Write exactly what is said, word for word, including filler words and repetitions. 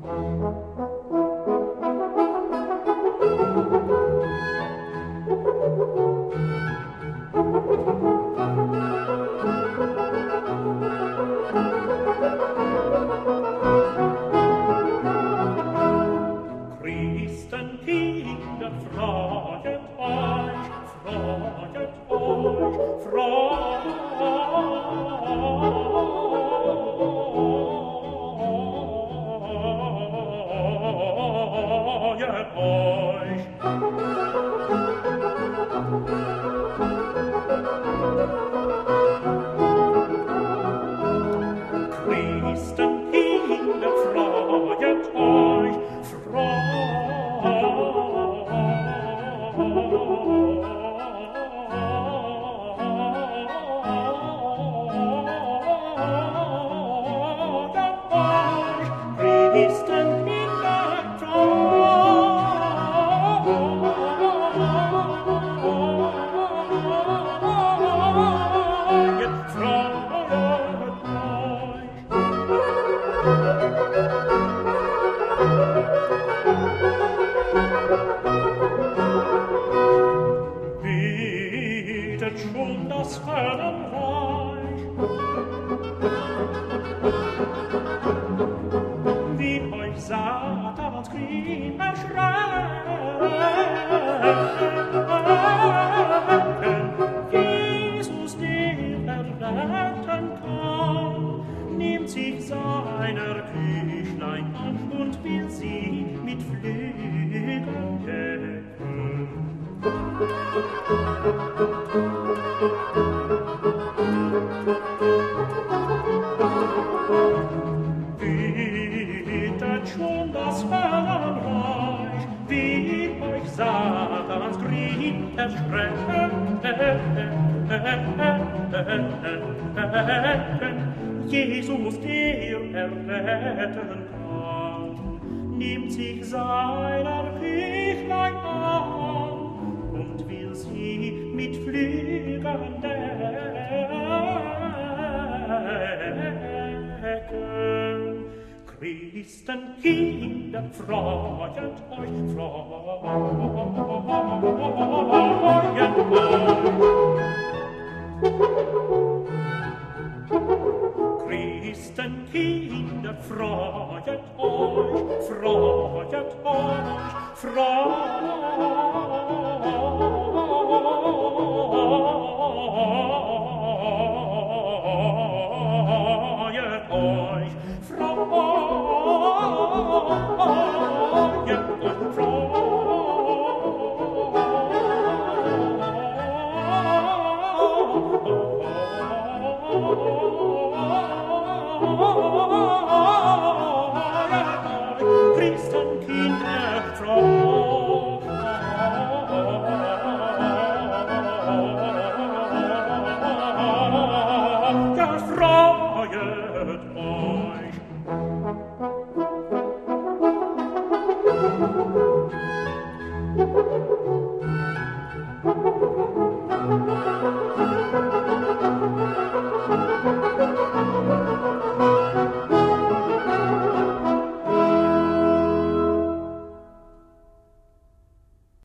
Christenkinder, freut euch, freut euch, freut euch. Christenkinder, freut euch, Bietet schon das Herrenreich, wie euch Satans Krieg erschrecken. Jesus, der erretten kann, nimmt sich seiner Küchlein an und will sie mit Flügeln decken. Bietet schon das Herrenreich, wie euch Satans Grieb erschrecken. Jesus, der erretten kann, nimmt sich seiner Küchlein an und will sie mit Flügeln decken. Christenkinder, freut euch, freut euch. Christenkinder, freut euch, freut euch, freut